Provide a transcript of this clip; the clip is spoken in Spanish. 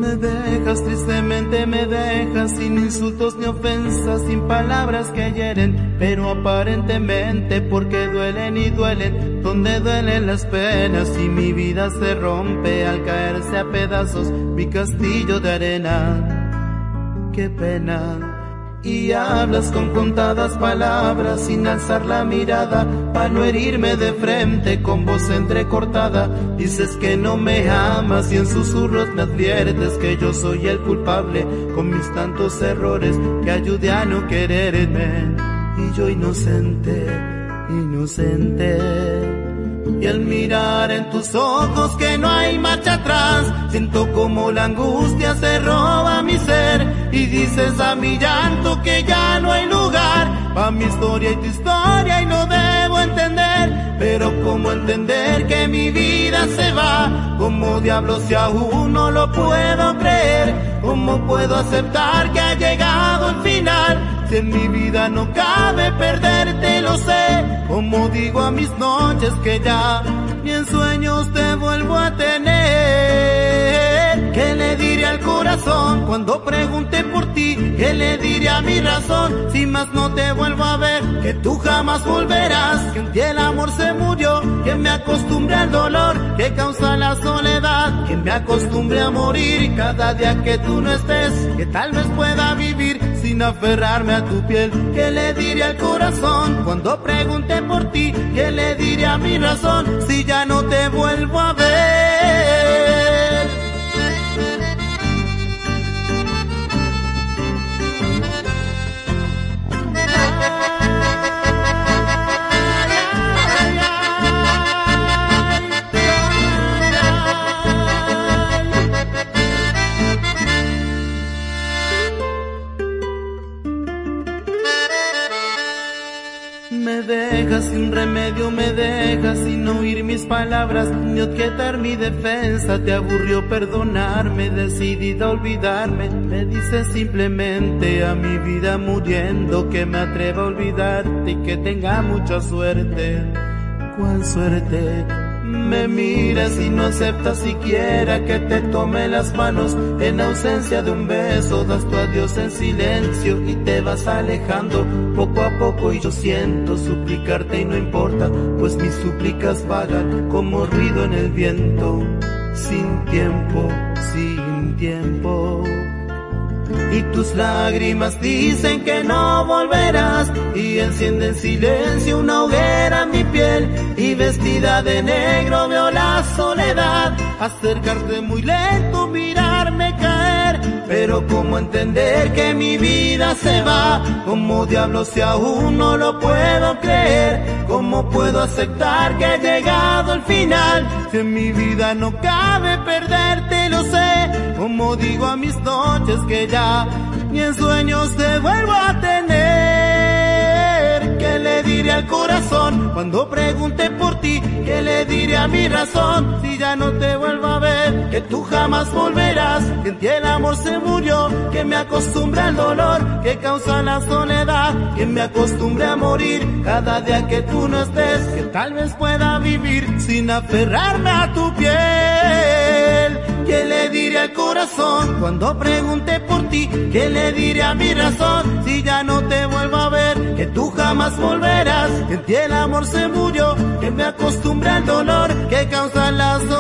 Me dejas, tristemente me dejas, sin insultos ni ofensas, sin palabras que hieren, pero aparentemente porque duelen y duelen, donde duelen las penas, y mi vida se rompe al caerse a pedazos mi castillo de arena. Qué pena. Y hablas con contadas palabras, sin alzar la mirada, para no herirme de frente con voz entrecortada. Dices que no me amas y en susurros me adviertes que yo soy el culpable con mis tantos errores, que ayudé a no quererme. Y yo inocente, inocente. Y al mirar en tus ojos que no hay marcha atrás, siento como la angustia se roba mi ser, y dices a mi llanto que ya no hay lugar pa' mi historia y tu historia, y no debo entender, pero cómo entender que mi vida se va, como diablos si aún no lo puedo creer, cómo puedo aceptar que ha llegado el final. Si en mi vida no cabe perderte, lo sé. Como digo a mis noches que ya ni en sueños te vuelvo a tener. ¿Qué le diré al corazón cuando pregunte por ti? ¿Qué le diré a mi razón si más no te vuelvo a ver? Que tú jamás volverás, que en ti el amor se murió, que me acostumbré al dolor que causa la soledad, que me acostumbré a morir cada día que tú no estés, que tal vez pueda vivir sin aferrarme a tu piel. ¿Qué le diré al corazón cuando pregunte por ti? ¿Qué le diré a mi razón si ya no te vuelvo a ver? Me dejas sin remedio, me dejas sin oír mis palabras, ni objetar mi defensa. Te aburrió perdonarme, decidida olvidarme. Me dices simplemente a mi vida muriendo que me atreva a olvidarte y que tenga mucha suerte. ¿Cuál suerte? Me miras y no aceptas siquiera que te tome las manos. En ausencia de un beso das tu adiós en silencio y te vas alejando poco a poco, y yo siento suplicarte y no importa, pues mis súplicas vagan como ruido en el viento, sin tiempo, sin tiempo. Y tus lágrimas dicen que no volverás, y enciende en silencio una hoguera en mi piel, y vestida de negro veo la soledad acercarte muy lento, mirarme caer. Pero cómo entender que mi vida se va, como diablos si aún no lo puedo creer, cómo puedo aceptar que ha llegado el final, si en mi vida no cabe perderte, lo sé. Como digo a mis noches que ya ni en sueños te vuelvo a tener. ¿Qué le diré al corazón cuando pregunte por ti? ¿Qué le diré a mi razón si ya no te vuelvo a ver? Que tú jamás volverás, que en ti el amor se murió, que me acostumbré al dolor que causa la soledad, que me acostumbré a morir cada día que tú no estés, que tal vez pueda vivir sin aferrarme a tu piel. ¿Qué le diré al corazón cuando pregunte por ti? ¿Qué le diré a mi razón si ya no te vuelvo a ver? Que tú jamás volverás, que en ti el amor se murió, que me acostumbré al dolor que causa la soledad.